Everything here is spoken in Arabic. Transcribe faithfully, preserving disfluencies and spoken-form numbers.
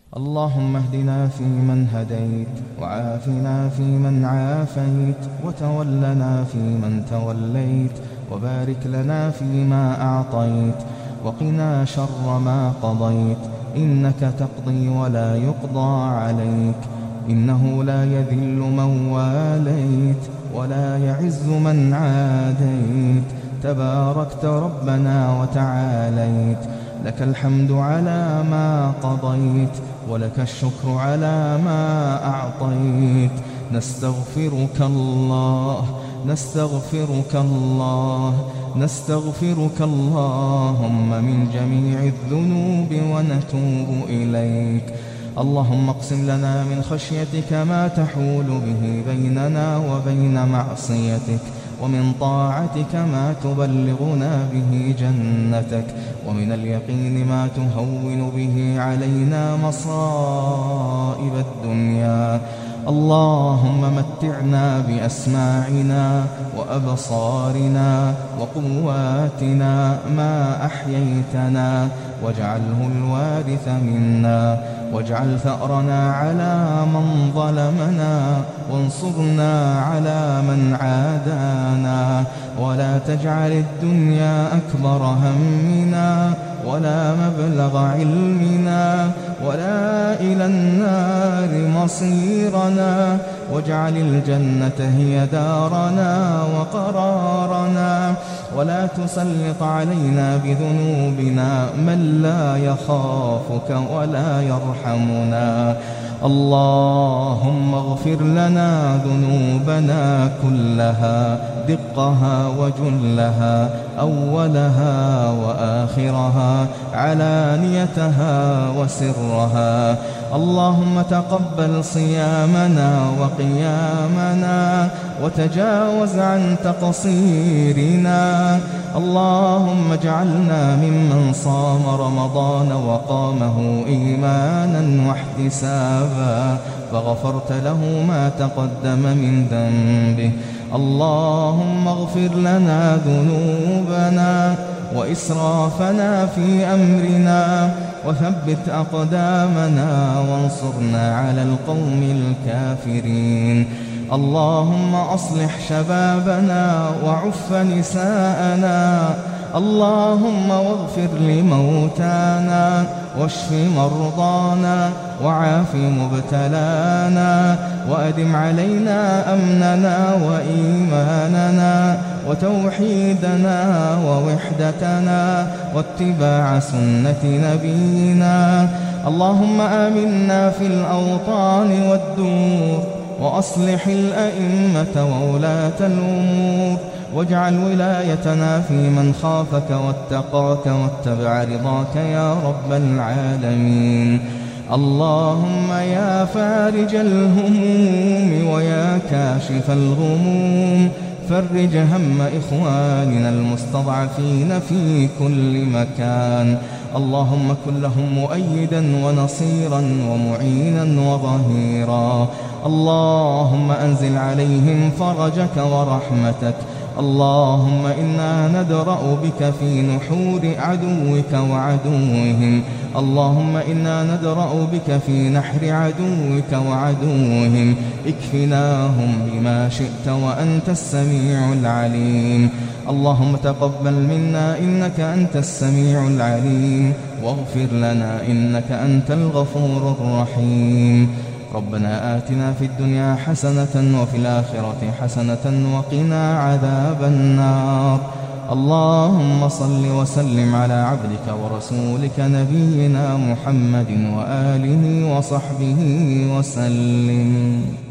اللهم اهدنا فيمن هديت، وعافنا فيمن عافيت، وتولنا فيمن توليت، وبارك لنا فيما أعطيت، وقنا شر ما قضيت، إنك تقضي ولا يقضى عليك، إنه لا يذل من واليت ولا يعز من عاديت، تباركت ربنا وتعاليت، لك الحمد على ما قضيت، ولك الشكر على ما أعطيت. نستغفرك الله نستغفرك الله نستغفرك اللهم من جميع الذنوب ونتوب إليك. اللهم اقسم لنا من خشيتك ما تحول به بيننا وبين معصيتك، ومن طاعتك ما تبلغنا به جنتك، ومن اليقين ما تهون به علينا مصائب الدنيا. اللهم متعنا بأسماعنا وأبصارنا وقواتنا ما أحييتنا، واجعله الوارث منا، واجعل ثأرنا على من ظلمنا، وانصرنا على من عادانا، ولا تجعل الدنيا أكبر همنا ولا مبلغ علمنا ولا إلى النار مصيرنا، واجعل الجنة هي دارنا وقرارنا، ولا تسلط علينا بذنوبنا من لا يخافك ولا يرحمنا. اللهم اغفر لنا ذنوبنا كلها، دقها وجلها، أولها وآخرها، علانيتها وسرها. اللهم تقبل صيامنا وقيامنا، وتجاوز عن تقصيرنا. اللهم اجعلنا ممن صام رمضان وقامه إيمانا واحتسابا، فغفرت له ما تقدم من ذنبه. اللهم اغفر لنا ذنوبنا وإسرافنا في أمرنا، وثبت أقدامنا وانصرنا على القوم الكافرين. اللهم أصلح شبابنا وعف نساءنا. اللهم واغفر لموتانا، واشف مرضانا، وعاف مبتلانا، وأدم علينا أمننا وإيماننا وتوحيدنا ووحدتنا واتباع سنة نبينا. اللهم آمنا في الأوطان والدور، وأصلح الأئمة وولاة الأمور، واجعل ولايتنا في من خافك واتقاك واتبع رضاك يا رب العالمين. اللهم يا فارج الهموم ويا كاشف الغموم، فرج هم إخواننا المستضعفين في كل مكان. اللهم كن لهم مؤيدا ونصيرا ومعينا وظهيرا. اللهم أنزل عليهم فرجك ورحمتك. اللهم إنا ندرأ بك في نحور عدوك وعدوهم. اللهم إنا ندرأ بك في نحر عدوك وعدوهم. اكفناهم بما شئت وأنت السميع العليم. اللهم تقبل منا إنك أنت السميع العليم، واغفر لنا إنك أنت الغفور الرحيم. ربنا آتنا في الدنيا حسنة وفي الآخرة حسنة وقنا عذاب النار. اللهم صل وسلم على عبدك ورسولك نبينا محمد وآله وصحبه وسلم.